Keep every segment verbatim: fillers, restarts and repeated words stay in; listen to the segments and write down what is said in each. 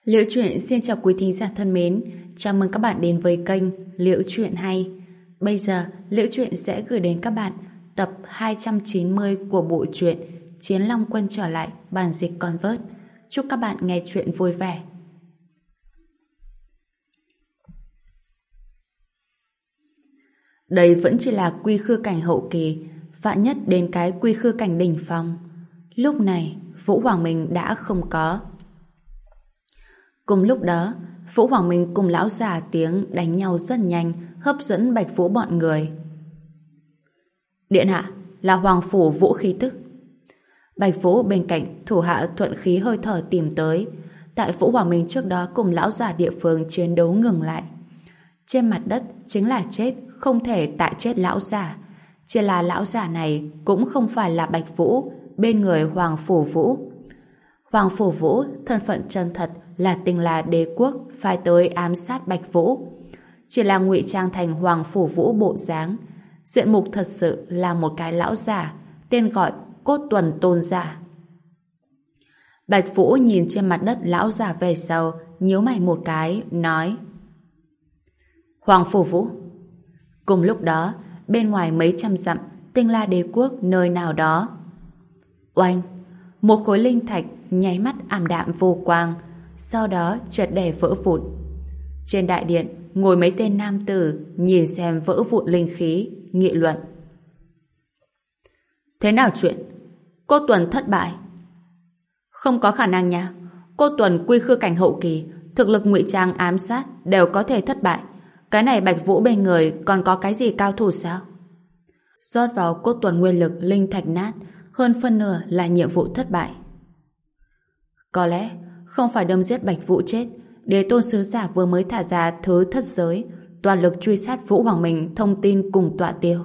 Liễu Chuyện xin chào quý thính giả thân mến, chào mừng các bạn đến với kênh Liễu Chuyện Hay. Bây giờ, Liễu Chuyện sẽ gửi đến các bạn tập hai trăm chín mươi của bộ truyện Chiến Long Quân trở lại bản dịch Convert. Chúc các bạn nghe chuyện vui vẻ. Đây vẫn chỉ là quy khư cảnh hậu kỳ, vạn nhất đến cái quy khư cảnh đỉnh phong. Lúc này, Vũ Hoàng Minh đã không có. Cùng lúc đó, Vũ Hoàng Minh cùng lão già tiếng đánh nhau rất nhanh, hấp dẫn Bạch Vũ bọn người. Điện hạ, là Hoàng Phủ Vũ khí tức. Bạch Vũ bên cạnh thủ hạ thuận khí hơi thở tìm tới. Tại Vũ Hoàng Minh trước đó cùng lão già địa phương chiến đấu ngừng lại. Trên mặt đất chính là chết, không thể tại chết lão già. Chỉ là lão già này cũng không phải là Bạch Vũ, bên người Hoàng Phủ Vũ. Hoàng Phủ Vũ, thân phận chân thật là Tinh La Đế quốc phái tới ám sát Bạch Vũ. Chỉ là ngụy trang thành Hoàng Phủ Vũ bộ dáng. Diện mục thật sự là một cái lão già, tên gọi Cốt Tuần Tôn giả. Bạch Vũ nhìn trên mặt đất lão già về sau, nhíu mày một cái, nói: Hoàng Phủ Vũ. Cùng lúc đó, bên ngoài mấy trăm dặm, Tinh La Đế quốc nơi nào đó. Oanh! Một khối linh thạch nháy mắt ảm đạm vô quang, sau đó chợt đè vỡ vụn. Trên đại điện ngồi mấy tên nam tử nhìn xem vỡ vụn linh khí, nghị luận. Thế nào chuyện? Cô Tuần thất bại. Không có khả năng nha. Cô Tuần quy khư cảnh hậu kỳ, thực lực ngụy trang ám sát đều có thể thất bại. Cái này Bạch Vũ bên người còn có cái gì cao thủ sao? Rót vào Cốt Tuần nguyên lực linh thạch nát, hơn phân nửa là nhiệm vụ thất bại. Có lẽ không phải đâm giết Bạch Vũ chết, Đế Tôn sứ giả vừa mới thả ra thứ thất giới, toàn lực truy sát Vũ Hoàng Minh thông tin cùng tọa tiêu.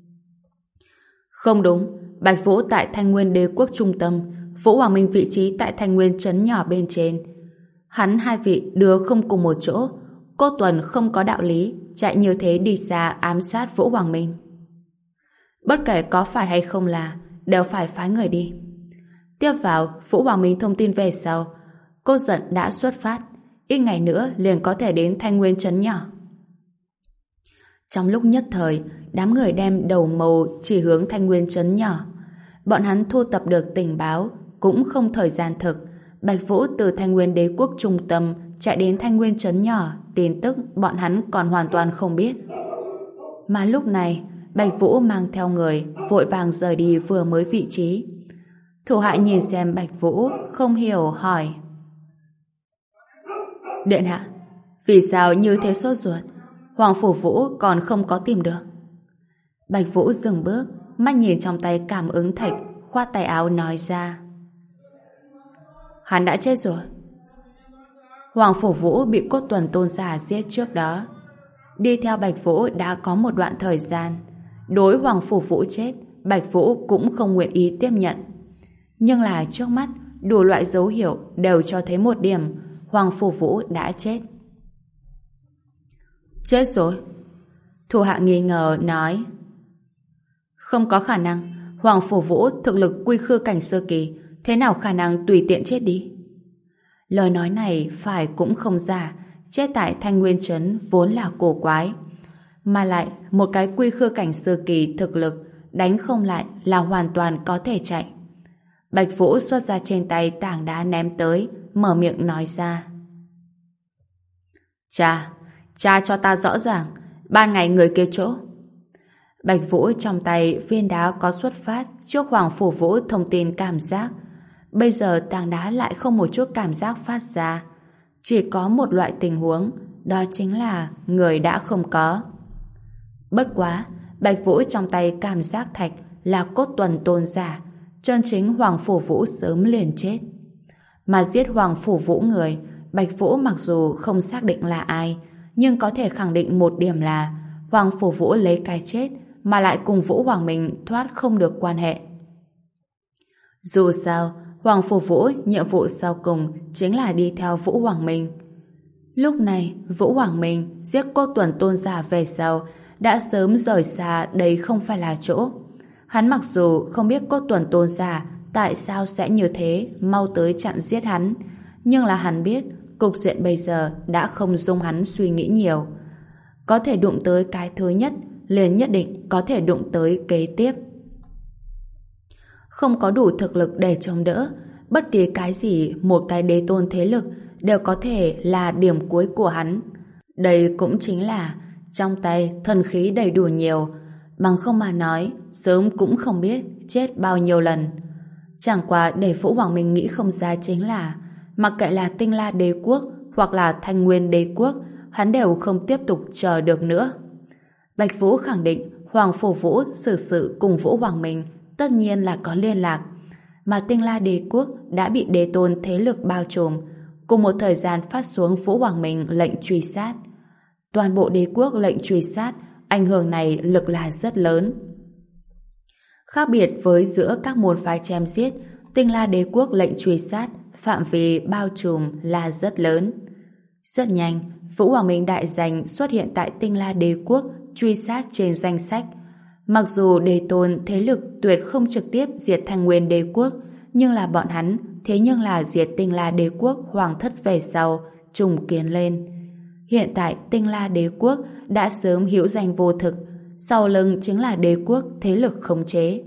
Không đúng, Bạch Vũ tại Thanh Nguyên Đế quốc trung tâm, Vũ Hoàng Minh vị trí tại Thanh Nguyên trấn nhỏ bên trên. Hắn hai vị đưa không cùng một chỗ, Cô Tuần không có đạo lý chạy như thế đi xa ám sát Vũ Hoàng Minh. Bất kể có phải hay không là, đều phải phái người đi. Tiếp vào, Vũ Hoàng Minh thông tin về sau, cô giận đã xuất phát, ít ngày nữa liền có thể đến Thanh Nguyên trấn nhỏ. Trong lúc nhất thời, đám người đem đầu mâu chỉ hướng Thanh Nguyên trấn nhỏ. Bọn hắn thu tập được tình báo, cũng không thời gian thực. Bạch Vũ từ Thanh Nguyên Đế quốc trung tâm chạy đến Thanh Nguyên trấn nhỏ, tin tức bọn hắn còn hoàn toàn không biết. Mà lúc này, Bạch Vũ mang theo người, vội vàng rời đi vừa mới vị trí. Thủ hạ nhìn xem Bạch Vũ, không hiểu hỏi: Điện hạ, vì sao như thế sốt ruột? Hoàng Phủ Vũ còn không có tìm được. Bạch Vũ dừng bước, mắt nhìn trong tay cảm ứng thạch, khoát tay áo nói ra: Hắn đã chết rồi. Hoàng Phủ Vũ bị Cốt Tuần Tôn giả giết trước đó. Đi theo Bạch Vũ đã có một đoạn thời gian. Đối Hoàng Phủ Vũ chết, Bạch Vũ cũng không nguyện ý tiếp nhận. Nhưng là trước mắt, đủ loại dấu hiệu đều cho thấy một điểm: Hoàng Phủ Vũ đã chết. Chết rồi? Thủ hạ nghi ngờ nói: Không có khả năng. Hoàng Phủ Vũ thực lực quy khư cảnh sơ kỳ, thế nào khả năng tùy tiện chết đi? Lời nói này phải cũng không giả, chết tại Thanh Nguyên trấn vốn là cổ quái. Mà lại, một cái quy khư cảnh sơ kỳ thực lực, đánh không lại là hoàn toàn có thể chạy. Bạch Vũ xuất ra trên tay tảng đá ném tới, mở miệng nói ra: Cha, cha cho ta rõ ràng, ban ngày người kia chỗ. Bạch Vũ trong tay viên đá có xuất phát trước Hoàng Phủ Vũ thông tin cảm giác. Bây giờ tảng đá lại không một chút cảm giác phát ra. Chỉ có một loại tình huống, đó chính là người đã không có. Bất quá, Bạch Vũ trong tay cảm giác thạch là Cốt Tuần Tôn giả, chân chính Hoàng Phủ Vũ sớm liền chết. Mà giết Hoàng Phủ Vũ người, Bạch Vũ mặc dù không xác định là ai, nhưng có thể khẳng định một điểm là Hoàng Phủ Vũ lấy cái chết mà lại cùng Vũ Hoàng Minh thoát không được quan hệ. Dù sao, Hoàng Phủ Vũ nhiệm vụ sau cùng chính là đi theo Vũ Hoàng Minh. Lúc này, Vũ Hoàng Minh giết Cốt Tuần Tôn giả về sau đã sớm rời xa đây không phải là chỗ. Hắn mặc dù không biết Cốt Tuần Tôn giả tại sao sẽ như thế mau tới chặn giết hắn, nhưng là hắn biết cục diện bây giờ đã không dung hắn suy nghĩ nhiều. Có thể đụng tới cái thứ nhất, liền nhất định có thể đụng tới kế tiếp. Không có đủ thực lực để chống đỡ, bất kỳ cái gì một cái đế tôn thế lực đều có thể là điểm cuối của hắn. Đây cũng chính là trong tay thần khí đầy đủ nhiều, bằng không mà nói, sớm cũng không biết chết bao nhiêu lần. Chẳng qua để Vũ Hoàng Minh nghĩ không ra chính là mặc kệ là Tinh La Đế Quốc hoặc là Thanh Nguyên Đế Quốc, hắn đều không tiếp tục chờ được nữa. Bạch Vũ khẳng định Hoàng Phổ Vũ xử sự cùng Vũ Hoàng Minh tất nhiên là có liên lạc, mà Tinh La Đế Quốc đã bị đế tôn thế lực bao trùm, cùng một thời gian phát xuống Vũ Hoàng Minh lệnh truy sát. Toàn bộ đế quốc lệnh truy sát, ảnh hưởng này lực là rất lớn. Khác biệt với giữa các môn phái chém giết, Tinh La Đế Quốc lệnh truy sát phạm vi bao trùm là rất lớn. Rất nhanh, Vũ Hoàng Minh đại danh xuất hiện tại Tinh La Đế Quốc truy sát trên danh sách. Mặc dù đế tôn thế lực tuyệt không trực tiếp diệt Thanh Nguyên Đế Quốc, nhưng là bọn hắn thế nhưng là diệt Tinh La Đế Quốc hoàng thất về sau trùng kiến lên. Hiện tại Tinh La Đế Quốc đã sớm hữu danh vô thực, sau lưng chính là đế quốc thế lực khống chế.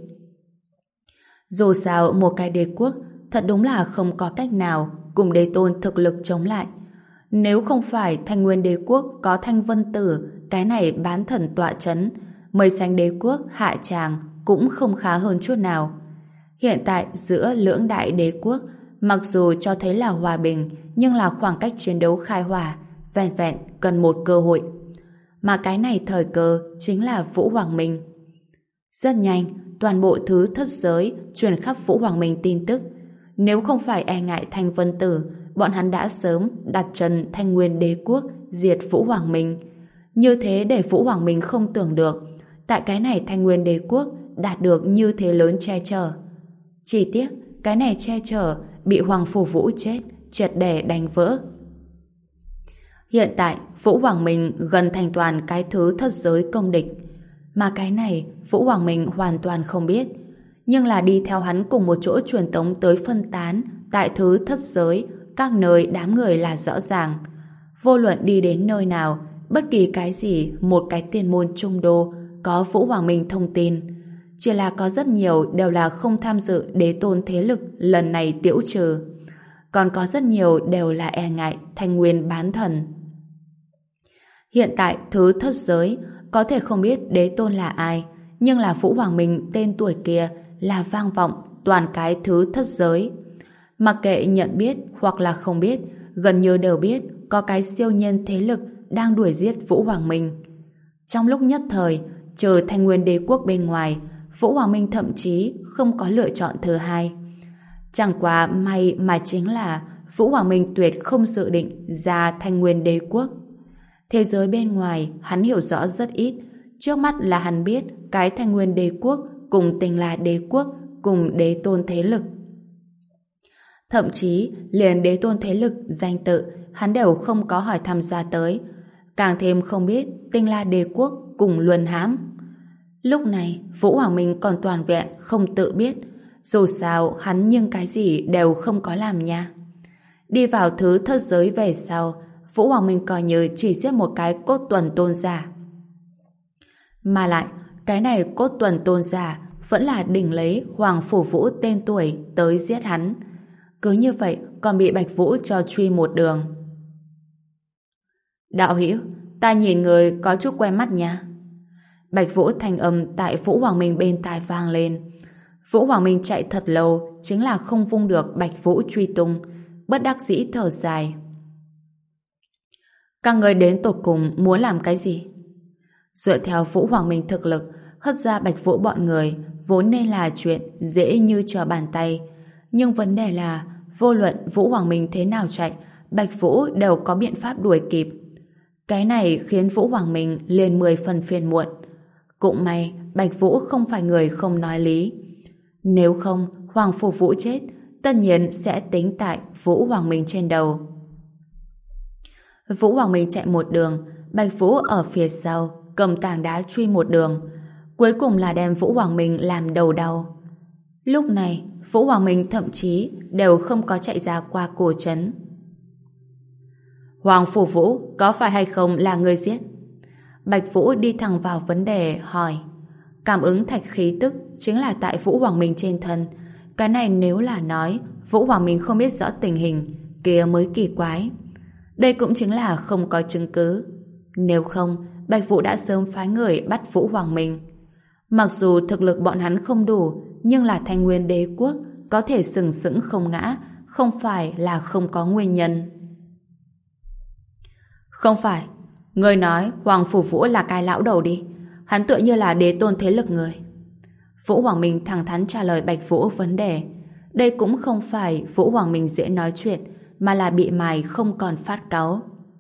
Dù sao một cái đế quốc thật đúng là không có cách nào cùng đế tôn thực lực chống lại. Nếu không phải Thanh Nguyên Đế Quốc có Thanh Vân Tử cái này bán thần tọa chấn, Mây Xanh Đế Quốc hạ tràng cũng không khá hơn chút nào. Hiện tại giữa lưỡng đại đế quốc, mặc dù cho thấy là hòa bình, nhưng là khoảng cách chiến đấu khai hỏa vẹn vẹn cần một cơ hội. Mà cái này thời cơ chính là Vũ Hoàng Minh. Rất nhanh, toàn bộ thứ thất giới truyền khắp Vũ Hoàng Minh tin tức. Nếu không phải e ngại Thanh Vân Tử, bọn hắn đã sớm đặt chân Thanh Nguyên Đế Quốc diệt Vũ Hoàng Minh. Như thế để Vũ Hoàng Minh không tưởng được, tại cái này Thanh Nguyên Đế Quốc đạt được như thế lớn che chở. Chỉ tiếc, cái này che chở bị Hoàng Phủ Vũ chết, triệt để đánh vỡ. Hiện tại, Vũ Hoàng Minh gần thành toàn cái thứ thất giới công địch. Mà cái này, Vũ Hoàng Minh hoàn toàn không biết. Nhưng là đi theo hắn cùng một chỗ truyền tống tới phân tán tại thứ thất giới, các nơi đám người là rõ ràng. Vô luận đi đến nơi nào, bất kỳ cái gì một cái tiên môn trung đô có Vũ Hoàng Minh thông tin. Chỉ là có rất nhiều đều là không tham dự đế tôn thế lực lần này tiễu trừ. Còn có rất nhiều đều là e ngại Thanh Nguyên bán thần. Hiện tại thứ thất giới có thể không biết đế tôn là ai, nhưng là Vũ Hoàng Minh tên tuổi kia là vang vọng toàn cái thứ thất giới. Mặc kệ nhận biết hoặc là không biết, gần như đều biết có cái siêu nhân thế lực đang đuổi giết Vũ Hoàng Minh. Trong lúc nhất thời, trừ Thanh Nguyên Đế Quốc bên ngoài, Vũ Hoàng Minh thậm chí không có lựa chọn thứ hai. Chẳng quá may mà chính là Vũ Hoàng Minh tuyệt không dự định ra Thanh Nguyên Đế Quốc. Thế giới bên ngoài hắn hiểu rõ rất ít, trước mắt là hắn biết cái Thanh Nguyên Đế Quốc cùng Tinh La Đế Quốc cùng đế tôn thế lực. Thậm chí liền đế tôn thế lực danh tự hắn đều không có hỏi tham gia tới, càng thêm không biết Tinh La Đế Quốc cùng Luân Hãm. Lúc này Vũ Hoàng Minh còn toàn vẹn không tự biết, dù sao hắn nhưng cái gì đều không có làm nha. Đi vào thứ thất giới về sau, Vũ Hoàng Minh coi như chỉ giết một cái cốt tuần tôn giả. Mà lại, cái này cốt tuần tôn giả vẫn là đỉnh lấy Hoàng Phủ Vũ tên tuổi tới giết hắn. Cứ như vậy còn bị Bạch Vũ cho truy một đường. Đạo hữu, ta nhìn người có chút quen mắt nha. Bạch Vũ thanh âm tại Vũ Hoàng Minh bên tai vang lên. Vũ Hoàng Minh chạy thật lâu chính là không vung được Bạch Vũ truy tung, bất đắc dĩ thở dài. Các người đến tột cùng muốn làm cái gì? Dựa theo Vũ Hoàng Minh thực lực, hất ra Bạch Vũ bọn người vốn nên là chuyện dễ như trở bàn tay. Nhưng vấn đề là vô luận Vũ Hoàng Minh thế nào chạy, Bạch Vũ đều có biện pháp đuổi kịp. Cái này khiến Vũ Hoàng Minh liền mười phần phiền muộn. Cũng may Bạch Vũ không phải người không nói lý. Nếu không, Hoàng Phủ Vũ chết, tất nhiên sẽ tính tại Vũ Hoàng Minh trên đầu. Vũ Hoàng Minh chạy một đường, Bạch Vũ ở phía sau cầm tảng đá truy một đường, cuối cùng là đem Vũ Hoàng Minh làm đầu đau. Lúc này Vũ Hoàng Minh thậm chí đều không có chạy ra qua cổ trấn. Hoàng Phủ Vũ có phải hay không là người giết? Bạch Vũ đi thẳng vào vấn đề hỏi. Cảm ứng thạch khí tức chính là tại Vũ Hoàng Minh trên thân. Cái này nếu là nói Vũ Hoàng Minh không biết rõ tình hình kia mới kỳ quái. Đây cũng chính là không có chứng cứ. Nếu không, Bạch Vũ đã sớm phái người bắt Vũ Hoàng Minh. Mặc dù thực lực bọn hắn không đủ, nhưng là Thanh Nguyên Đế Quốc có thể sừng sững không ngã, không phải là không có nguyên nhân. Không phải. Người nói Hoàng Phủ Vũ là cái lão đầu đi. Hắn tựa như là đế tôn thế lực người. Vũ Hoàng Minh thẳng thắn trả lời Bạch Vũ vấn đề. Đây cũng không phải Vũ Hoàng Minh dễ nói chuyện, mà là bị mài không còn phát cáu.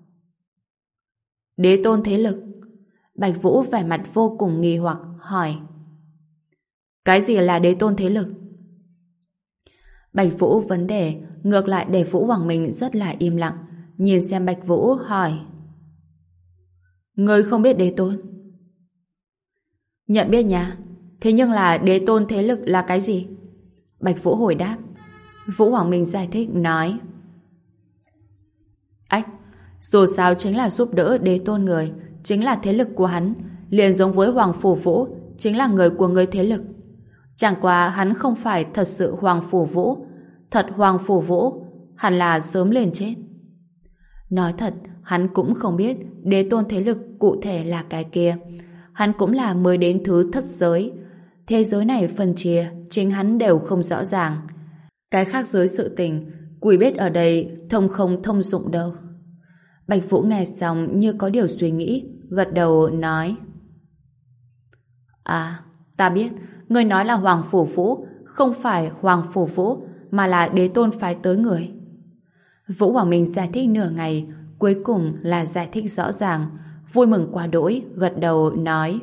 Đế tôn thế lực? Bạch Vũ vẻ mặt vô cùng nghi hoặc hỏi. Cái gì là đế tôn thế lực? Bạch Vũ vấn đề ngược lại để Vũ Hoàng Minh rất là im lặng, nhìn xem Bạch Vũ hỏi. Ngươi không biết đế tôn? Nhận biết nha. Thế nhưng là đế tôn thế lực là cái gì? Bạch Vũ hồi đáp. Vũ Hoàng Minh giải thích nói. Ách, dù sao chính là giúp đỡ đế tôn người, chính là thế lực của hắn, liền giống với Hoàng Phủ Vũ, chính là người của người thế lực. Chẳng qua hắn không phải thật sự Hoàng Phủ Vũ. Thật Hoàng Phủ Vũ hẳn là sớm lên chết. Nói thật, hắn cũng không biết đế tôn thế lực cụ thể là cái kia. Hắn cũng là mới đến thứ thất giới. Thế giới này phân chia, chính hắn đều không rõ ràng. Cái khác giới sự tình, quỷ biết ở đây thông không thông dụng đâu. Bạch Vũ nghe xong như có điều suy nghĩ, gật đầu nói. À, ta biết, ngươi nói là Hoàng Phủ Vũ, không phải Hoàng Phủ Vũ, mà là đế tôn phái tới người. Vũ Hoàng Minh giải thích nửa ngày, cuối cùng là giải thích rõ ràng, vui mừng quá đỗi, gật đầu nói.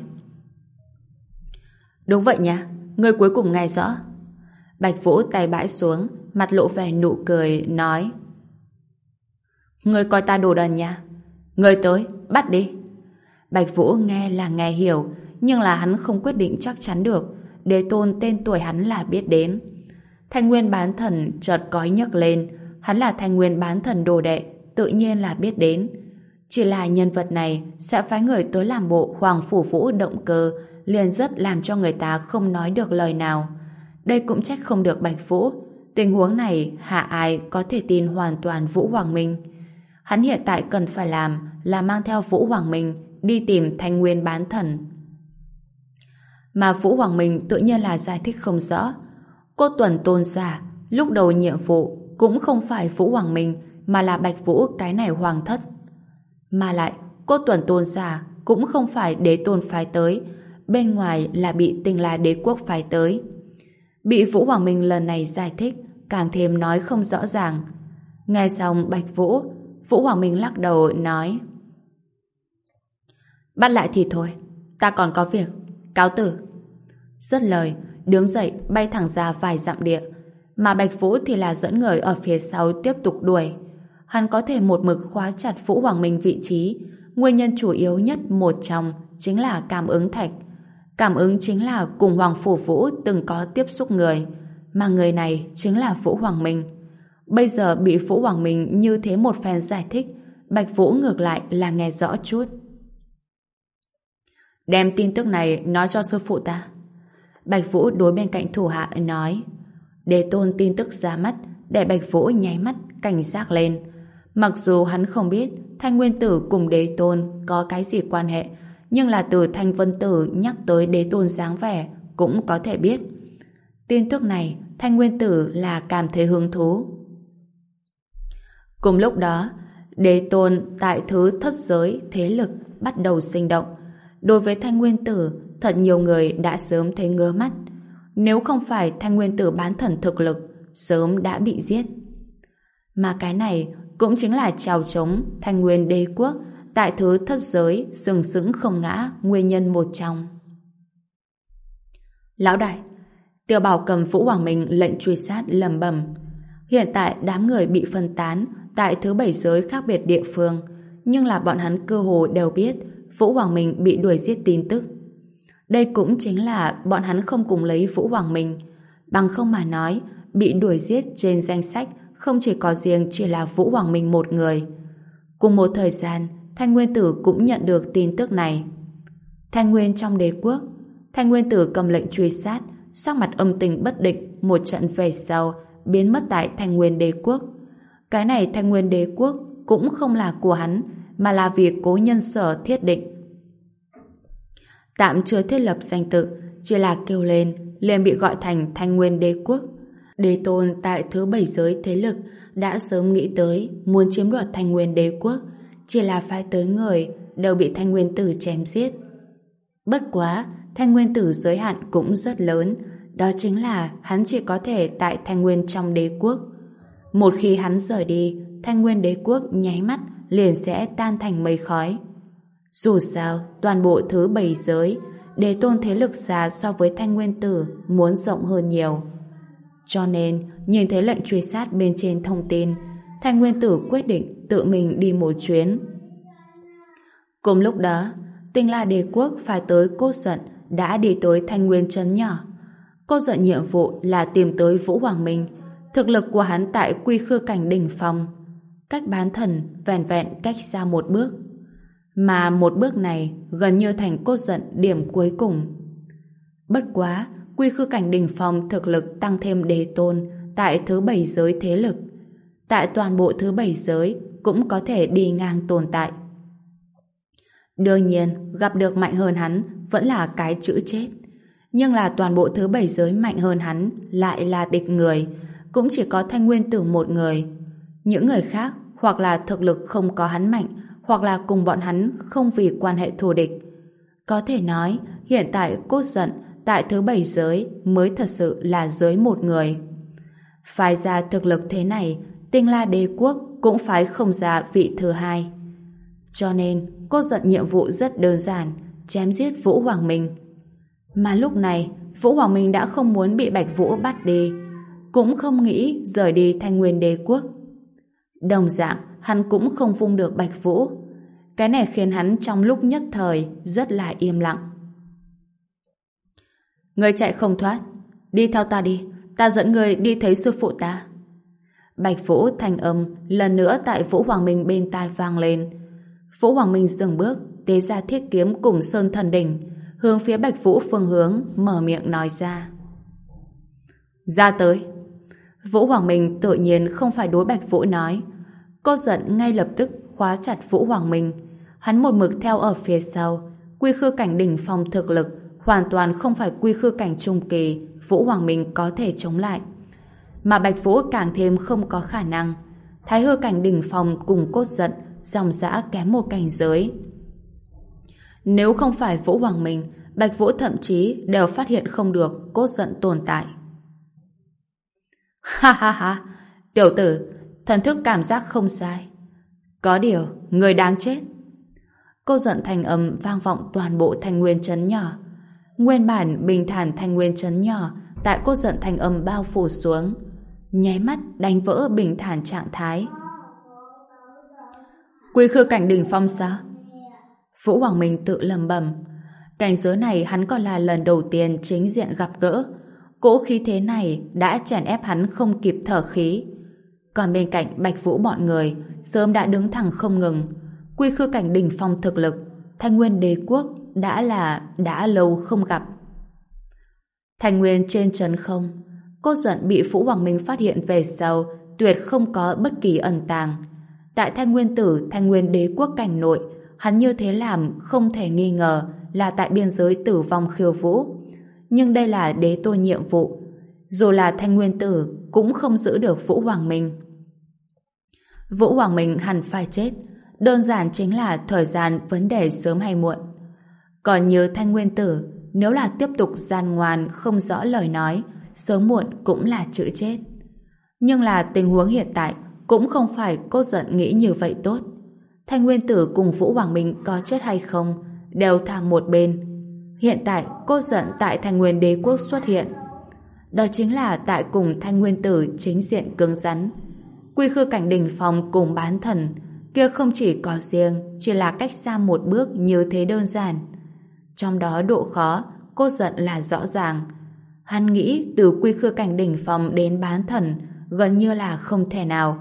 Đúng vậy nha, ngươi cuối cùng nghe rõ. Bạch Vũ tay bãi xuống, mặt lộ vẻ nụ cười, nói. Ngươi coi ta đồ đần nha. Ngươi tới, bắt đi. Bạch Vũ nghe là nghe hiểu, nhưng là hắn không quyết định chắc chắn được. Đế tôn tên tuổi hắn là biết đến. Thanh Nguyên bán thần chợt cói nhấc lên, hắn là Thanh Nguyên bán thần đồ đệ, tự nhiên là biết đến. Chỉ là nhân vật này sẽ phái người tới làm bộ Hoàng Phủ Vũ động cơ, liền rất làm cho người ta không nói được lời nào. Đây cũng trách không được Bạch Vũ. Tình huống này hạ ai có thể tin hoàn toàn Vũ Hoàng Minh. Hắn hiện tại cần phải làm là mang theo Vũ Hoàng Minh đi tìm Thanh Nguyên bán thần. Mà Vũ Hoàng Minh tự nhiên là giải thích không rõ. Cốt Tuần tôn giả lúc đầu nhiệm vụ cũng không phải Vũ Hoàng Minh, mà là Bạch Vũ cái này hoàng thất. Mà lại Cốt Tuần tôn giả cũng không phải đế tôn phái tới, bên ngoài là bị Tinh La đế quốc phái tới. Bị Vũ Hoàng Minh lần này giải thích, càng thêm nói không rõ ràng. Nghe xong Bạch Vũ, Vũ Hoàng Minh lắc đầu nói. Bắt lại thì thôi, ta còn có việc, cáo tử. Dứt lời, đứng dậy bay thẳng ra vài dặm địa, mà Bạch Vũ thì là dẫn người ở phía sau tiếp tục đuổi. Hắn có thể một mực khóa chặt Vũ Hoàng Minh vị trí, nguyên nhân chủ yếu nhất một trong chính là cảm ứng thạch. Cảm ứng chính là cùng Hoàng Phủ Vũ từng có tiếp xúc người, mà người này chính là Vũ Hoàng Minh. Bây giờ bị Vũ Hoàng Minh như thế một phen giải thích, Bạch Vũ ngược lại là nghe rõ chút. Đem tin tức này nói cho sư phụ ta. Bạch Vũ đối bên cạnh thủ hạ nói. Đế tôn tin tức ra mắt, để Bạch Vũ nháy mắt cảnh giác lên. Mặc dù hắn không biết Thanh Nguyên Tử cùng đế tôn có cái gì quan hệ, nhưng là từ Thanh Vân Tử nhắc tới đế tôn dáng vẻ cũng có thể biết. Tin tức này Thanh Nguyên Tử là cảm thấy hứng thú. Cùng lúc đó, đế tôn tại thứ thất giới thế lực bắt đầu sinh động. Đối với Thanh Nguyên Tử, thật nhiều người đã sớm thấy ngứa mắt. Nếu không phải Thanh Nguyên Tử bán thần thực lực, sớm đã bị giết. Mà cái này cũng chính là chèo chống Thanh Nguyên đế quốc tại thứ thất giới sừng sững không ngã nguyên nhân một trong. Lão đại, Tiêu Bảo cầm Vũ Hoàng Minh lệnh truy sát lẩm bẩm. Hiện tại đám người bị phân tán tại thứ bảy giới khác biệt địa phương, nhưng là bọn hắn cơ hồ đều biết Vũ Hoàng Minh bị đuổi giết tin tức. Đây cũng chính là bọn hắn không cùng lấy Vũ Hoàng Minh. Bằng không mà nói, bị đuổi giết trên danh sách không chỉ có riêng chỉ là Vũ Hoàng Minh một người. Cùng một thời gian, Thanh Nguyên Tử cũng nhận được tin tức này. Thanh Nguyên trong đế quốc. Thanh Nguyên Tử cầm lệnh truy sát, sắc mặt âm tình bất định, một trận về sau biến mất tại Thanh Nguyên đế quốc. Cái này Thanh Nguyên đế quốc cũng không là của hắn, mà là vì Cố Nhân Sở thiết định. Tạm chưa thiết lập danh tự, chỉ là kêu lên liền bị gọi thành Thanh Nguyên đế quốc. Đế tôn tại thứ bảy giới thế lực đã sớm nghĩ tới muốn chiếm đoạt Thanh Nguyên đế quốc, chỉ là phái tới người đều bị Thanh Nguyên Tử chém giết. Bất quá, Thanh Nguyên Tử giới hạn cũng rất lớn, đó chính là hắn chỉ có thể tại Thanh Nguyên trong đế quốc. Một khi hắn rời đi, Thanh Nguyên đế quốc nháy mắt liền sẽ tan thành mây khói. Dù sao, toàn bộ thứ bảy giới, đế tôn thế lực xa so với Thanh Nguyên Tử muốn rộng hơn nhiều. Cho nên, nhìn thấy lệnh truy sát bên trên thông tin, Thanh Nguyên Tử quyết định tự mình đi một chuyến. Cùng lúc đó, Tinh La đế quốc phải tới Cốt Giận đã đi tới Thanh Nguyên trấn nhỏ. Cốt Giận nhiệm vụ là tìm tới Vũ Hoàng Minh. Thực lực của hắn tại Quy Khư cảnh đỉnh phong, cách bán thần vẹn vẹn cách xa một bước. Mà một bước này gần như thành Cốt Giận điểm cuối cùng. Bất quá, Quy Khư cảnh đỉnh phong thực lực tăng thêm đế tôn tại thứ bảy giới thế lực. Tại toàn bộ thứ bảy giới cũng có thể đi ngang tồn tại. Đương nhiên, gặp được mạnh hơn hắn vẫn là cái chữ chết. Nhưng là toàn bộ thứ bảy giới mạnh hơn hắn lại là địch người, cũng chỉ có Thanh Nguyên Tử một người. Những người khác hoặc là thực lực không có hắn mạnh, hoặc là cùng bọn hắn không vì quan hệ thù địch. Có thể nói, hiện tại Cốt Giận tại thứ bảy giới mới thật sự là giới một người. Phái ra thực lực thế này, Tinh La đế quốc cũng phái không ra vị thứ hai. Cho nên, Cốt Giận nhiệm vụ rất đơn giản, chém giết Vũ Hoàng Minh. Mà lúc này, Vũ Hoàng Minh đã không muốn bị Bạch Vũ bắt đi, cũng không nghĩ rời đi Thanh Nguyên đế quốc. Đồng dạng, hắn cũng không vung được Bạch Vũ. Cái này khiến hắn trong lúc nhất thời rất là im lặng. Người chạy không thoát, đi theo ta đi, ta dẫn người đi thấy sư phụ ta. Bạch Vũ thanh âm lần nữa tại Vũ Hoàng Minh bên tai vang lên. Vũ Hoàng Minh dừng bước, tế ra thiết kiếm cùng Sơn Thần Đỉnh, hướng phía Bạch Vũ phương hướng mở miệng nói ra. Ra tới. Vũ Hoàng Minh tự nhiên không phải đối Bạch Vũ nói. Cốt Giận ngay lập tức khóa chặt Vũ Hoàng Minh. Hắn một mực theo ở phía sau. Quy Khư cảnh đỉnh phong thực lực hoàn toàn không phải Quy Khư cảnh trung kỳ Vũ Hoàng Minh có thể chống lại. Mà Bạch Vũ càng thêm không có khả năng. Thái Hư cảnh đỉnh phong cùng Cốt Giận dòng dã kém một cảnh giới. Nếu không phải Vũ Hoàng Minh, Bạch Vũ thậm chí đều phát hiện không được Cốt Giận tồn tại. Ha ha ha, tiểu tử, thần thức cảm giác không sai. Có điều, người đáng chết. Cốt Giận thanh âm vang vọng toàn bộ Thanh Nguyên trấn nhỏ. Nguyên bản bình thản Thanh Nguyên trấn nhỏ tại Cốt Giận thanh âm bao phủ xuống, nháy mắt đánh vỡ bình thản trạng thái. Quy Khư cảnh đỉnh phong sao? Vũ Hoàng Minh tự lẩm bẩm. Cảnh giới này hắn còn là lần đầu tiên chính diện gặp gỡ. Cỗ khí thế này đã chèn ép hắn không kịp thở khí. Còn bên cạnh Bạch Vũ bọn người sớm đã đứng thẳng không ngừng. Quy Khư cảnh đỉnh phong thực lực, Thanh Nguyên đế quốc đã là đã lâu không gặp. Thanh Nguyên trên trấn không, Cốt Giận bị Vũ Hoàng Minh phát hiện về sau, tuyệt không có bất kỳ ẩn tàng. Tại Thanh Nguyên Tử, Thanh Nguyên đế quốc cảnh nội, hắn như thế làm không thể nghi ngờ là tại biên giới tử vong khiêu vũ. Nhưng đây là đế tôn nhiệm vụ. Dù là Thanh Nguyên Tử cũng không giữ được Vũ Hoàng Minh. Vũ Hoàng Minh hẳn phải chết. Đơn giản chính là thời gian vấn đề sớm hay muộn. Còn như Thanh Nguyên Tử, nếu là tiếp tục gian ngoan không rõ lời nói, sớm muộn cũng là chữ chết. Nhưng là tình huống hiện tại cũng không phải Cốt Giận nghĩ như vậy tốt. Thanh Nguyên Tử cùng Vũ Hoàng Minh có chết hay không đều thang một bên. Hiện tại Cốt Giận tại Thanh Nguyên đế quốc xuất hiện. Đó chính là tại cùng Thanh Nguyên Tử chính diện cứng rắn. Quy Khư cảnh đỉnh phong cùng bán thần kia không chỉ có riêng chỉ là cách xa một bước như thế đơn giản. Trong đó độ khó Cốt Giận là rõ ràng. Hắn nghĩ từ Quy Khư cảnh đỉnh phong đến bán thần gần như là không thể nào.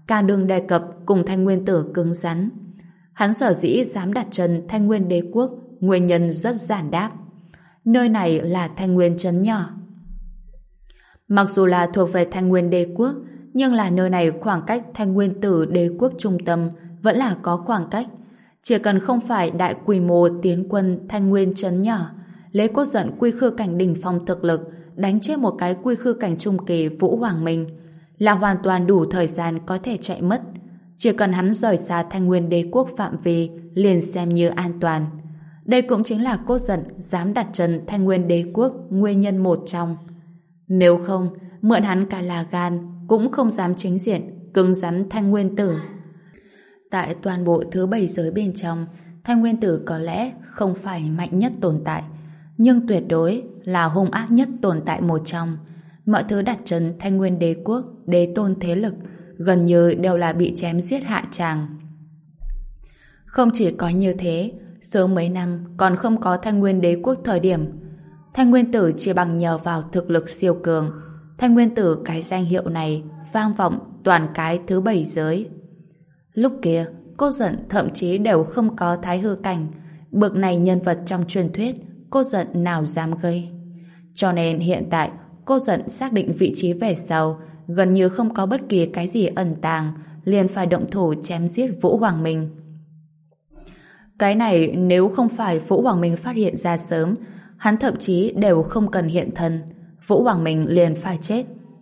càng đừng đề cập cùng Thanh Nguyên Tử cứng rắn. Hắn sở dĩ dám đặt chân Thanh Nguyên Đế Quốc, nguyên nhân rất giản đáp. Nơi này là Thanh Nguyên trấn nhỏ. Mặc dù là thuộc về Thanh Nguyên Đế Quốc, nhưng là nơi này khoảng cách Thanh Nguyên Tử Đế Quốc trung tâm vẫn là có khoảng cách. Chỉ cần không phải đại quy mô tiến quân Thanh Nguyên trấn nhỏ, lấy cốt giận quy khư cảnh đỉnh phong thực lực đánh chết một cái quy khư cảnh trung kỳ Vũ Hoàng Minh là hoàn toàn đủ thời gian có thể chạy mất. Chỉ cần hắn rời xa Thanh Nguyên Đế Quốc phạm vi liền xem như an toàn. Đây cũng chính là cốt giận dám đặt chân Thanh Nguyên Đế Quốc nguyên nhân một trong. Nếu không, mượn hắn cả là gan cũng không dám chính diện cứng rắn Thanh Nguyên Tử. Tại toàn bộ thứ bảy giới bên trong, Thanh Nguyên Tử có lẽ không phải mạnh nhất tồn tại, nhưng tuyệt đối là hung ác nhất tồn tại một trong. Mọi thứ đặt chân Thanh Nguyên Đế Quốc, đế tôn thế lực gần như đều là bị chém giết hạ tràng. Không chỉ có như thế, sớm mấy năm còn không có Thanh Nguyên Đế Quốc thời điểm, Thanh Nguyên Tử chỉ bằng nhờ vào thực lực siêu cường. Thanh Nguyên Tử cái danh hiệu này vang vọng toàn cái thứ bảy giới. Lúc kia, cô giận thậm chí đều không có thái hư cảnh, bậc này nhân vật trong truyền thuyết, cô giận nào dám gây. Cho nên hiện tại, cô giận xác định vị trí về sau, gần như không có bất kỳ cái gì ẩn tàng, liền phải động thủ chém giết Vũ Hoàng Minh. Cái này nếu không phải Vũ Hoàng Minh phát hiện ra sớm, hắn thậm chí đều không cần hiện thân, Vũ Hoàng Minh liền phải chết.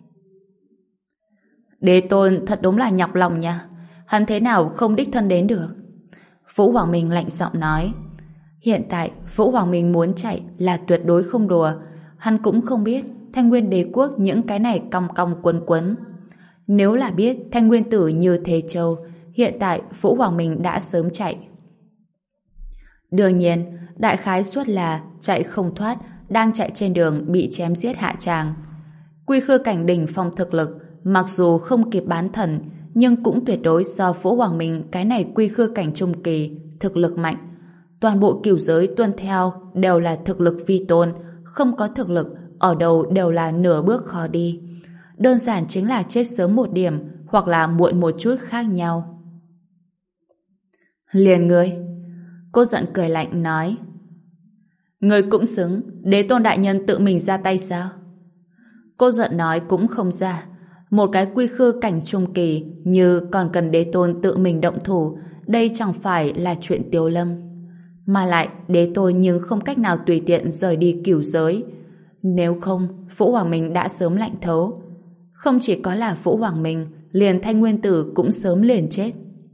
Đế tôn thật đúng là nhọc lòng nha, hắn thế nào không đích thân đến được? Vũ Hoàng Minh lạnh giọng nói. Hiện tại Vũ Hoàng Minh muốn chạy là tuyệt đối không đùa, hắn cũng không biết Thanh Nguyên Đế Quốc những cái này cong cong quấn quấn. Nếu là biết Thanh Nguyên Tử như thế châu, hiện tại Vũ Hoàng Minh đã sớm chạy. Đương nhiên, đại khái suất là chạy không thoát, đang chạy trên đường bị chém giết hạ tràng. Quy khư cảnh đỉnh phong thực lực, mặc dù không kịp bán thần, nhưng cũng tuyệt đối do Vũ Hoàng Minh cái này quy khư cảnh trung kỳ, thực lực mạnh. Toàn bộ cửu giới tuân theo đều là thực lực vi tôn, không có thực lực, ở đâu đều là nửa bước khó đi. Đơn giản chính là chết sớm một điểm, hoặc là muộn một chút khác nhau. Liền ngươi, cô giận cười lạnh nói. Ngươi cũng xứng, đế tôn đại nhân tự mình ra tay sao? Cô giận nói cũng không ra. Một cái quy khư cảnh trung kỳ như còn cần đế tôn tự mình động thủ, đây chẳng phải là chuyện Tiếu Lâm. Mà lại đế tôn nhưng không cách nào tùy tiện rời đi cửu giới. Nếu không, Vũ Hoàng Minh đã sớm lạnh thấu. Không chỉ có là Vũ Hoàng Minh, liền Thanh Nguyên Tử cũng sớm liền chết.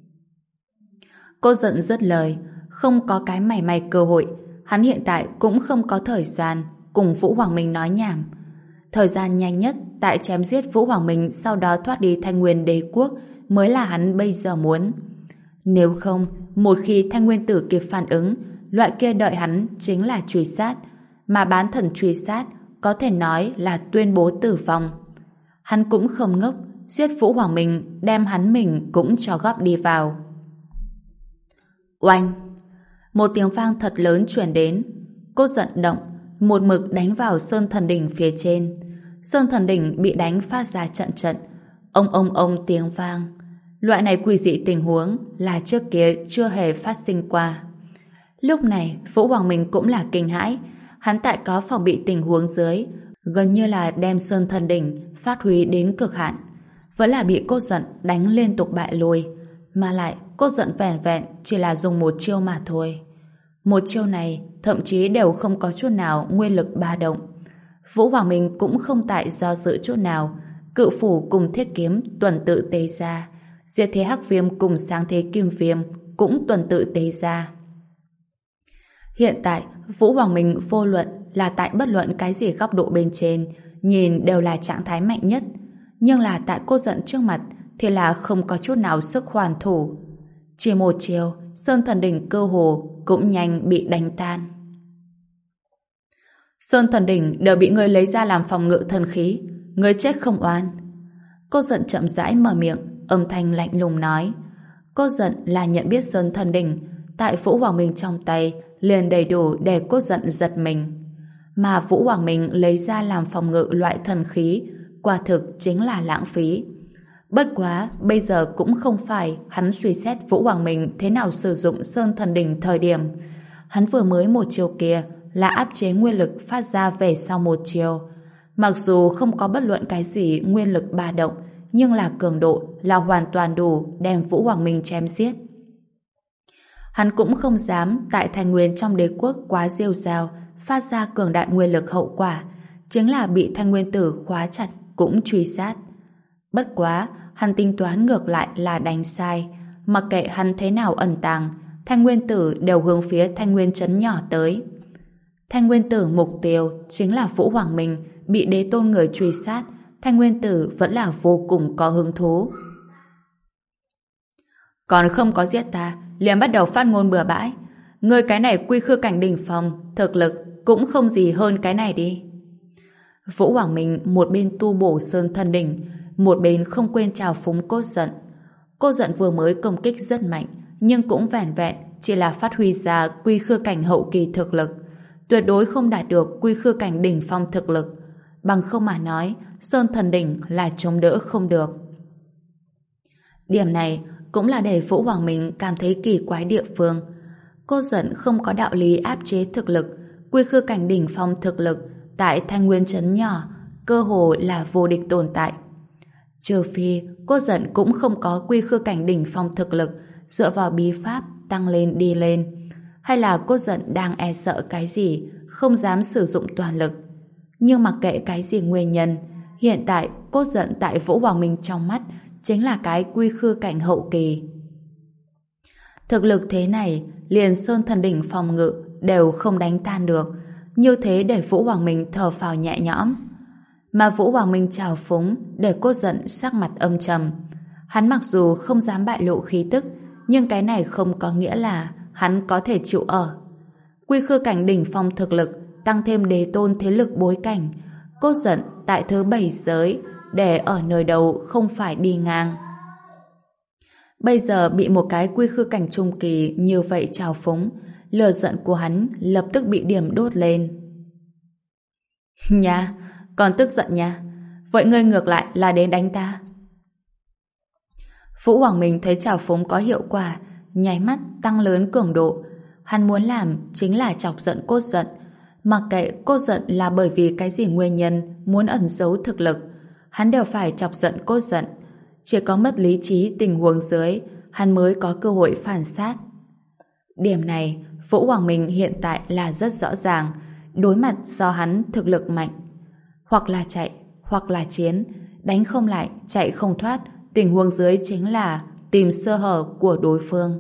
Cô giận dứt lời, không có cái mảy may cơ hội. Hắn hiện tại cũng không có thời gian cùng Vũ Hoàng Minh nói nhảm. Thời gian nhanh nhất tại chém giết Vũ Hoàng Minh, sau đó thoát đi Thanh Nguyên Đế Quốc mới là hắn bây giờ muốn. Nếu không, một khi Thanh Nguyên Tử kịp phản ứng, loại kia đợi hắn chính là truy sát, mà bán thần truy sát có thể nói là tuyên bố tử vong. Hắn cũng không ngốc, giết Vũ Hoàng Minh, đem hắn mình cũng cho góp đi vào. Oanh! Một tiếng vang thật lớn truyền đến. Cô giận động, một mực đánh vào Sơn Thần Đỉnh phía trên. Sơn Thần Đỉnh bị đánh phát ra trận trận. Ông ông ông tiếng vang. Loại này quỷ dị tình huống là trước kia chưa hề phát sinh qua. Lúc này, Vũ Hoàng Minh cũng là kinh hãi. Hắn tại có phòng bị tình huống dưới, gần như là đem Sơn Thần Đỉnh phát huy đến cực hạn. Vẫn là bị cô giận đánh liên tục bại lui. Mà lại, cô giận vẻn vẹn chỉ là dùng một chiêu mà thôi. Một chiêu này thậm chí đều không có chút nào nguyên lực ba động. Vũ Hoàng Minh cũng không tại do dự chút nào. Cự phủ cùng thiết kiếm tuần tự tế ra. Diệt thế hắc viêm cùng sáng thế kim viêm cũng tuần tự tế ra. Hiện tại, Vũ Hoàng Minh vô luận là tại bất luận cái gì góc độ bên trên, nhìn đều là trạng thái mạnh nhất. Nhưng là tại cô giận trước mặt thì là không có chút nào sức hoàn thủ. Chỉ một chiều, Sơn Thần Đỉnh cơ hồ cũng nhanh bị đánh tan. Sơn Thần Đỉnh đều bị ngươi lấy ra làm phòng ngự thần khí, ngươi chết không oan. Cô giận chậm rãi mở miệng, âm thanh lạnh lùng nói. Cô giận là nhận biết Sơn Thần Đỉnh tại Vũ Hoàng Minh trong tay liền đầy đủ để cô giận giật mình. Mà Vũ Hoàng Minh lấy ra làm phòng ngự loại thần khí, quả thực chính là lãng phí. Bất quá, bây giờ cũng không phải hắn suy xét Vũ Hoàng Minh thế nào sử dụng Sơn Thần Đỉnh thời điểm. Hắn vừa mới một chiều kia là áp chế nguyên lực phát ra về sau một chiều. Mặc dù không có bất luận cái gì nguyên lực ba động, nhưng là cường độ là hoàn toàn đủ đem Vũ Hoàng Minh chém giết. Hắn cũng không dám tại thành nguyên trong đế quốc quá rêu rao, phát ra cường đại nguyên lực, hậu quả chính là bị thanh nguyên tử khóa chặt cũng truy sát. Bất quá, hắn tính toán ngược lại là đánh sai. Mặc kệ hắn thế nào ẩn tàng, thanh nguyên tử đều hướng phía thanh nguyên trấn nhỏ tới. Thanh nguyên tử mục tiêu chính là Vũ Hoàng Minh, bị đế tôn người truy sát. Thanh nguyên tử vẫn là vô cùng có hứng thú. Còn không có giết ta, liền bắt đầu phát ngôn bừa bãi. Ngươi cái này quy khư cảnh đỉnh phong, thực lực cũng không gì hơn cái này đi. Vũ Hoàng Minh một bên tu bổ Sơn Thần Đỉnh, một bên không quên chào phúng Cốt Giận. Cốt Giận vừa mới công kích rất mạnh, nhưng cũng vẻn vẹn chỉ là phát huy ra quy khư cảnh hậu kỳ thực lực, tuyệt đối không đạt được quy khư cảnh đỉnh phong thực lực. Bằng không mà nói, Sơn Thần Đỉnh là chống đỡ không được. Điểm này cũng là để Vũ Hoàng Minh cảm thấy kỳ quái địa phương. Cốt Giận không có đạo lý áp chế thực lực, quy khư cảnh đỉnh phong thực lực tại Thanh Nguyên trấn nhỏ cơ hồ là vô địch tồn tại. Trừ phi Cốt Giận cũng không có quy khư cảnh đỉnh phong thực lực dựa vào bí pháp tăng lên đi lên, hay là Cốt Giận đang e sợ cái gì không dám sử dụng toàn lực. Nhưng mặc kệ cái gì nguyên nhân, hiện tại Cốt Giận tại Vũ Hoàng Minh trong mắt chính là cái quy khư cảnh hậu kỳ. Thực lực thế này, liền Sơn Thần Đỉnh phòng ngự đều không đánh tan được, như thế để Vũ Hoàng Minh thở phào nhẹ nhõm. Mà Vũ Hoàng Minh trào phúng để Cốt Giận sắc mặt âm trầm. Hắn mặc dù không dám bại lộ khí tức, nhưng cái này không có nghĩa là hắn có thể chịu ở. Quy khư cảnh đỉnh phong thực lực tăng thêm đế tôn thế lực bối cảnh, Cốt Giận tại thứ bảy giới để ở nơi đầu không phải đi ngang. Bây giờ bị một cái quy khư cảnh trung kỳ như vậy trào phúng, lửa giận của hắn lập tức bị điểm đốt lên. Nha, còn tức giận nha. Vậy ngươi ngược lại là đến đánh ta. Vũ Hoàng Minh thấy trào phúng có hiệu quả, nháy mắt tăng lớn cường độ. Hắn muốn làm chính là chọc giận Cốt Giận. Mặc kệ Cốt Giận là bởi vì cái gì nguyên nhân muốn ẩn giấu thực lực, hắn đều phải chọc giận Cốt Giận. Chỉ có mất lý trí tình huống dưới, hắn mới có cơ hội phản sát. Điểm này, Vũ Hoàng Minh hiện tại là rất rõ ràng. Đối mặt do hắn thực lực mạnh, hoặc là chạy, hoặc là chiến, đánh không lại, chạy không thoát, tình huống dưới chính là tìm sơ hở của đối phương.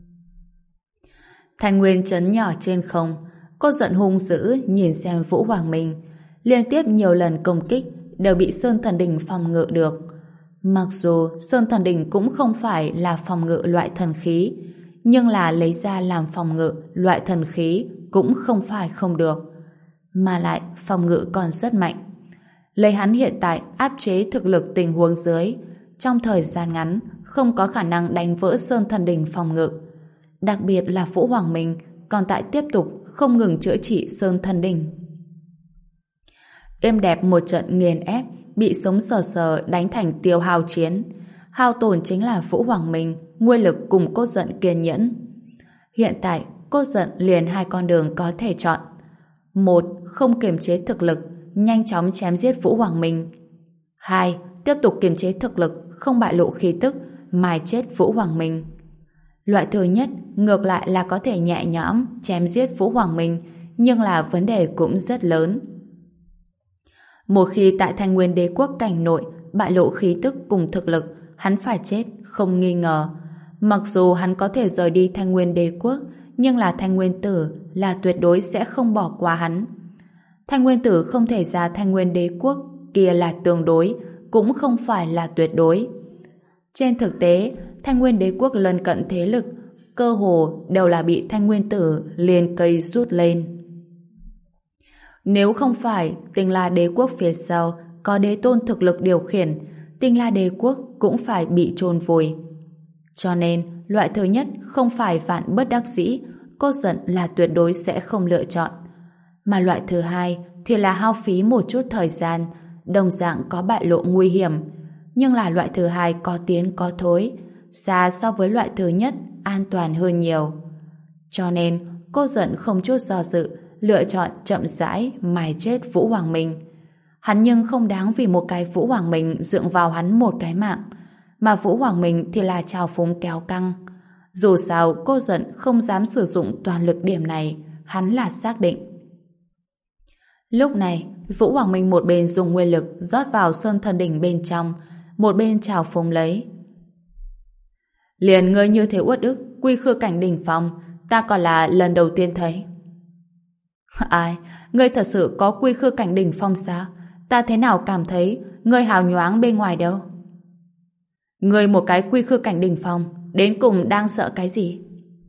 Thanh Nguyên trấn nhỏ trên không, Cốt Giận hung dữ nhìn xem Vũ Hoàng Minh, liên tiếp nhiều lần công kích đều bị Sơn Thần Đỉnh phòng ngự được. Mặc dù Sơn Thần Đỉnh cũng không phải là phòng ngự loại thần khí, nhưng là lấy ra làm phòng ngự loại thần khí cũng không phải không được, mà lại phòng ngự còn rất mạnh. Lấy hắn hiện tại áp chế thực lực tình huống dưới, trong thời gian ngắn không có khả năng đánh vỡ Sơn Thần Đỉnh phòng ngự. Đặc biệt là Vũ Hoàng Minh còn tại tiếp tục không ngừng chữa trị Sơn Thần Đỉnh. Êm đẹp một trận nghiền ép bị sống sờ sờ đánh thành tiêu hao chiến. Hao tổn chính là Vũ Hoàng Minh nguyên lực cùng Cốt Giận kiên nhẫn. Hiện tại Cốt Giận liền hai con đường có thể chọn. Một, không kiềm chế thực lực, nhanh chóng chém giết Vũ Hoàng Minh. Hai, tiếp tục kiềm chế thực lực, không bại lộ khí tức, mài chết Vũ Hoàng Minh. Loại thứ nhất ngược lại là có thể nhẹ nhõm chém giết Vũ Hoàng Minh, nhưng là vấn đề cũng rất lớn. Một khi tại Thanh Nguyên đế quốc cảnh nội bại lộ khí tức cùng thực lực, hắn phải chết không nghi ngờ. Mặc dù hắn có thể rời đi Thanh Nguyên đế quốc, nhưng là Thanh Nguyên tử là tuyệt đối sẽ không bỏ qua hắn. Thanh Nguyên tử không thể ra Thanh Nguyên đế quốc, kia là tương đối, cũng không phải là tuyệt đối. Trên thực tế, Thanh Nguyên đế quốc lân cận thế lực cơ hồ đều là bị Thanh Nguyên tử liền cây rút lên. Nếu không phải Tinh La đế quốc phía sau có đế tôn thực lực điều khiển, Tinh La đế quốc cũng phải bị chôn vùi. Cho nên, loại thứ nhất không phải vạn bất đắc dĩ, Cốt Giận là tuyệt đối sẽ không lựa chọn. Mà loại thứ hai thì là hao phí một chút thời gian, đồng dạng có bại lộ nguy hiểm. nhưng là loại thứ hai có tiến có thối, xa so với loại thứ nhất an toàn hơn nhiều. Cho nên cô giận không chút do dự, lựa chọn chậm rãi mài chết Vũ Hoàng Minh. Hắn nhưng không đáng vì một cái Vũ Hoàng Minh dượng vào hắn một cái mạng, mà Vũ Hoàng Minh thì là trào phúng kéo căng. Dù sao cô giận không dám sử dụng toàn lực điểm này, hắn là xác định. Lúc này, Vũ Hoàng Minh một bên dùng nguyên lực rót vào Sơn Thần Đỉnh bên trong, một bên trào phúng lấy. Liền ngươi như thế uất ức, quy khư cảnh đỉnh phong, ta còn là lần đầu tiên thấy. Ai, ngươi thật sự có quy khư cảnh đỉnh phong sao? Ta thế nào cảm thấy ngươi hào nhoáng bên ngoài đâu? Ngươi một cái quy khư cảnh đỉnh phong, đến cùng đang sợ cái gì?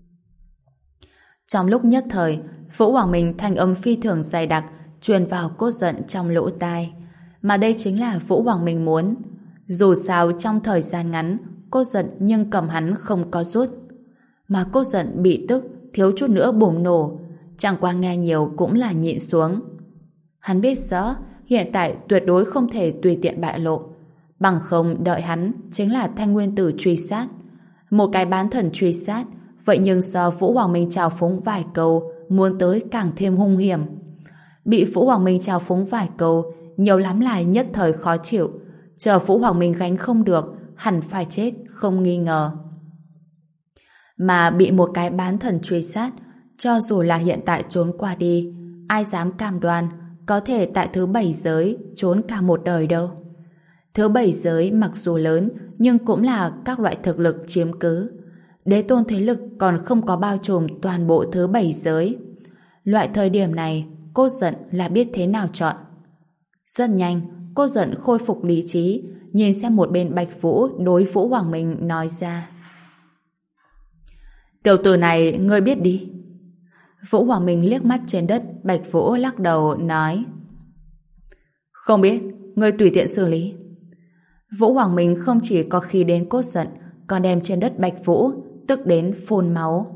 Trong lúc nhất thời, Vũ Hoàng Minh thanh âm phi thường dày đặc truyền vào cốt giận trong lỗ tai, mà đây chính là Vũ Hoàng Minh muốn. Dù sao trong thời gian ngắn, cốt giận nhưng cầm hắn không có rút, mà cốt giận bị tức thiếu chút nữa bùng nổ, chẳng qua nghe nhiều cũng là nhịn xuống. Hắn biết rõ hiện tại tuyệt đối không thể tùy tiện bại lộ, bằng không đợi hắn chính là thanh nguyên tử truy sát, một cái bán thần truy sát. Vậy nhưng do Vũ Hoàng Minh chào phúng vài câu, muốn tới càng thêm hung hiểm. Bị Vũ Hoàng Minh chào phúng vài câu, nhiều lắm là nhất thời khó chịu, chờ Vũ Hoàng Minh gánh không được, hẳn phải chết không nghi ngờ. Mà bị một cái bán thần truy sát, cho dù là hiện tại trốn qua đi, ai dám cam đoan có thể tại thứ bảy giới trốn cả một đời đâu. Thứ bảy giới mặc dù lớn, nhưng cũng là các loại thực lực chiếm cứ. Đế tôn thế lực còn không có bao trùm toàn bộ thứ bảy giới. Loại thời điểm này, cô giận là biết thế nào chọn. Rất nhanh, cô giận khôi phục lý trí, nhìn xem một bên Bạch Vũ đối Vũ Hoàng Minh nói ra. Tiểu tử này, ngươi biết đi. Vũ Hoàng Minh liếc mắt trên đất, Bạch Vũ lắc đầu nói. Không biết, ngươi tùy tiện xử lý. Vũ Hoàng Minh không chỉ có khí đến cốt giận, còn đem trên đất Bạch Vũ tức đến phun máu.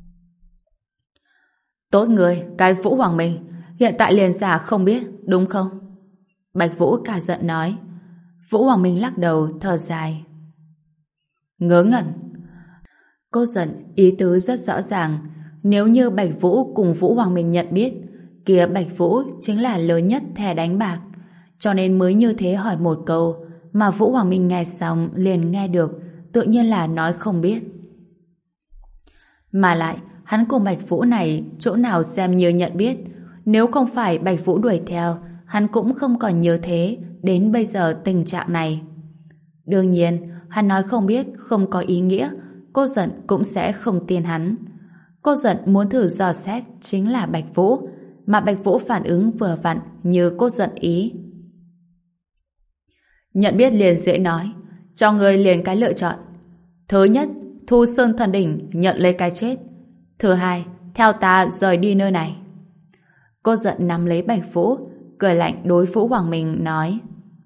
Tốt người, cái Vũ Hoàng Minh, hiện tại liền giả không biết, đúng không? Bạch Vũ cả giận nói. Vũ Hoàng Minh lắc đầu, thở dài. Ngớ ngẩn. Cô giận, ý tứ rất rõ ràng. Nếu như Bạch Vũ cùng Vũ Hoàng Minh nhận biết, kia Bạch Vũ chính là lớn nhất thẻ đánh bạc. Cho nên mới như thế hỏi một câu, mà Vũ Hoàng Minh nghe xong liền nghe được, tự nhiên là nói không biết. Mà lại, hắn cùng Bạch Vũ này chỗ nào xem như nhận biết. Nếu không phải Bạch Vũ đuổi theo, hắn cũng không còn nhớ thế đến bây giờ tình trạng này. Đương nhiên, hắn nói không biết không có ý nghĩa, cô giận cũng sẽ không tin hắn. Cô giận muốn thử dò xét chính là Bạch Vũ, mà Bạch Vũ phản ứng vừa vặn như cô giận ý. Nhận biết liền dễ nói, cho người liền cái lựa chọn. Thứ nhất, Thu Sơn Thần Đỉnh nhận lấy cái chết. Thứ hai, theo ta rời đi nơi này. Cô giận nắm lấy Bạch Vũ, cười lạnh đối Vũ Hoàng Minh nói.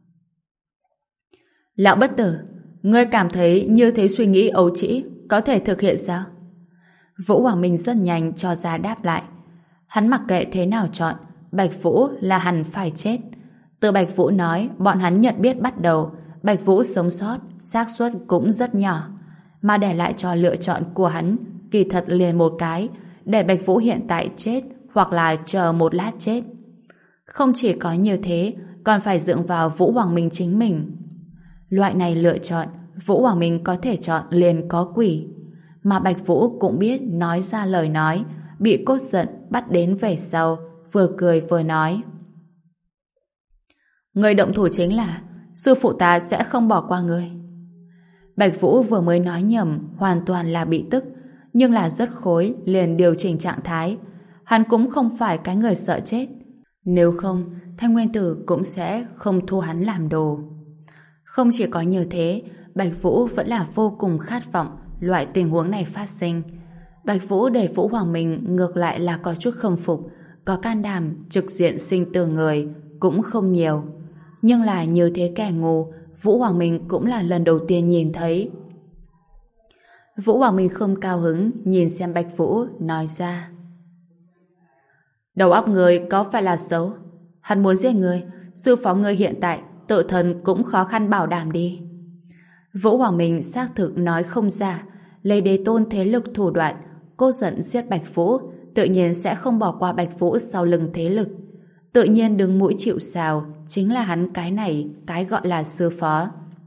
Lão bất tử, ngươi cảm thấy như thế suy nghĩ ấu trĩ có thể thực hiện sao? Vũ Hoàng Minh rất nhanh cho ra đáp lại. Hắn mặc kệ thế nào chọn, Bạch Vũ là hẳn phải chết. Từ Bạch Vũ nói bọn hắn nhận biết bắt đầu, Bạch Vũ sống sót, xác suất cũng rất nhỏ. Mà để lại cho lựa chọn của hắn, kỳ thật liền một cái, để Bạch Vũ hiện tại chết hoặc là chờ một lát chết. Không chỉ có như thế, còn phải dựa vào Vũ Hoàng Minh chính mình. Loại này lựa chọn, Vũ Hoàng Minh có thể chọn liền có quỷ. Mà Bạch Vũ cũng biết nói ra lời nói, bị cốt giận bắt đến về sau, vừa cười vừa nói. Người động thủ chính là sư phụ ta sẽ không bỏ qua người. Bạch Vũ vừa mới nói nhầm, hoàn toàn là bị tức, nhưng là rất khối, liền điều chỉnh trạng thái. Hắn cũng không phải cái người sợ chết. Nếu không, Thanh Nguyên Tử cũng sẽ không thu hắn làm đồ. Không chỉ có như thế, Bạch Vũ vẫn là vô cùng khát vọng loại tình huống này phát sinh. Bạch Vũ để Vũ Hoàng Minh ngược lại là có chút khâm phục, có can đảm trực diện sinh tử người cũng không nhiều. Nhưng là như thế kẻ ngu, Vũ Hoàng Minh cũng là lần đầu tiên nhìn thấy. Vũ Hoàng Minh không cao hứng nhìn xem Bạch Vũ, nói ra. Đầu óc người có phải là xấu? Hắn muốn giết người, sư phó người hiện tại tự thân cũng khó khăn bảo đảm đi. Vũ Hoàng Minh xác thực nói không ra, lấy đế tôn thế lực thủ đoạn, cô giận giết Bạch Vũ, tự nhiên sẽ không bỏ qua Bạch Vũ sau lưng thế lực. Tự nhiên đứng mũi chịu sào, chính là hắn cái này, cái gọi là sư phó.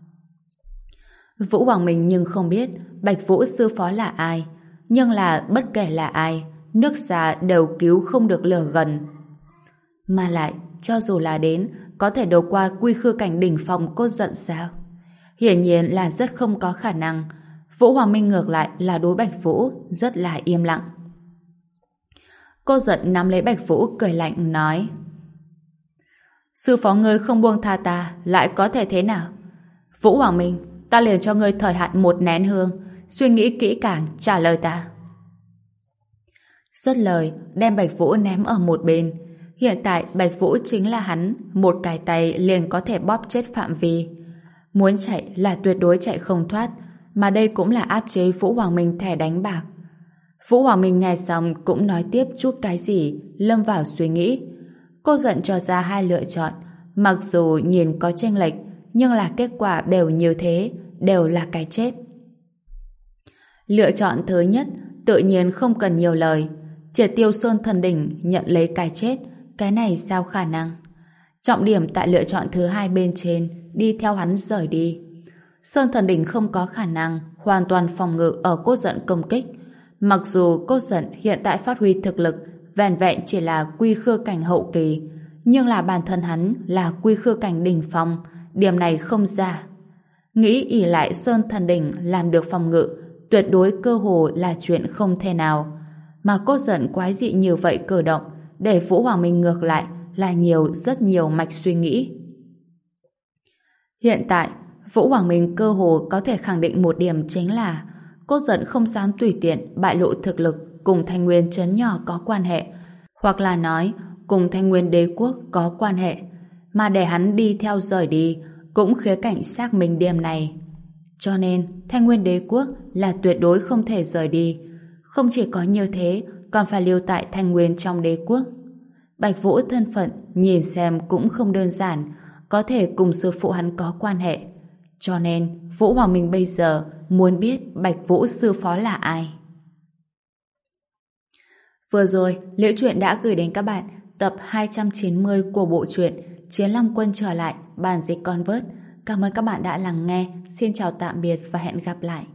Vũ Hoàng Minh nhưng không biết Bạch Vũ sư phó là ai, nhưng là bất kể là ai, nước xa đều cứu không được lửa gần. Mà lại, cho dù là đến, có thể đấu qua quy khư cảnh đỉnh phong cô giận sao? Hiển nhiên là rất không có khả năng. Vũ Hoàng Minh ngược lại là đối Bạch Vũ rất là im lặng. Cô giận nắm lấy Bạch Vũ cười lạnh nói: sư phó ngươi không buông tha ta, lại có thể thế nào? Vũ Hoàng Minh, ta liền cho ngươi thời hạn một nén hương, suy nghĩ kỹ càng trả lời ta. Dứt lời, đem Bạch Vũ ném ở một bên. Hiện tại Bạch Vũ chính là hắn, một cái tay liền có thể bóp chết Phạm Vi. Muốn chạy là tuyệt đối chạy không thoát, mà đây cũng là áp chế Vũ Hoàng Minh thẻ đánh bạc. Vũ Hoàng Minh nghe xong cũng nói tiếp chút cái gì, lâm vào suy nghĩ. Cô giận cho ra hai lựa chọn, mặc dù nhìn có chênh lệch, nhưng là kết quả đều như thế, đều là cái chết. Lựa chọn thứ nhất, tự nhiên không cần nhiều lời, triệt tiêu Sơn Thần Đỉnh nhận lấy cái chết, cái này sao khả năng? Trọng điểm tại lựa chọn thứ hai bên trên, đi theo hắn rời đi. Sơn Thần Đỉnh không có khả năng hoàn toàn phòng ngự ở Cốt Giận công kích. Mặc dù Cốt Giận hiện tại phát huy thực lực vẻn vẹn chỉ là quy khư cảnh hậu kỳ, nhưng là bản thân hắn là quy khư cảnh đỉnh phong, điểm này không ra. Nghĩ ỷ lại Sơn Thần Đỉnh làm được phòng ngự, tuyệt đối cơ hồ là chuyện không thể nào. Mà Cốt Giận quái dị như vậy cử động, để Vũ Hoàng Minh ngược lại là nhiều rất nhiều mạch suy nghĩ. Hiện tại, Vũ Hoàng Minh cơ hồ có thể khẳng định một điểm chính là Cốt Giận không dám tùy tiện bại lộ thực lực cùng Thanh Nguyên trấn nhỏ có quan hệ, hoặc là nói cùng Thanh Nguyên đế quốc có quan hệ, mà để hắn đi theo rời đi cũng khía cạnh xác minh điểm này. Cho nên, Thanh Nguyên đế quốc là tuyệt đối không thể rời đi. Không chỉ có như thế, còn phải lưu tại Thanh Nguyên trong đế quốc. Bạch Vũ thân phận nhìn xem cũng không đơn giản, có thể cùng sư phụ hắn có quan hệ. Cho nên, Vũ Hoàng Minh bây giờ muốn biết Bạch Vũ sư phó là ai. Vừa rồi, Liễu Chuyện đã gửi đến các bạn tập hai trăm chín mươi của bộ truyện Chiến Long Quân trở lại, bản dịch Convert. Cảm ơn các bạn đã lắng nghe. Xin chào tạm biệt và hẹn gặp lại.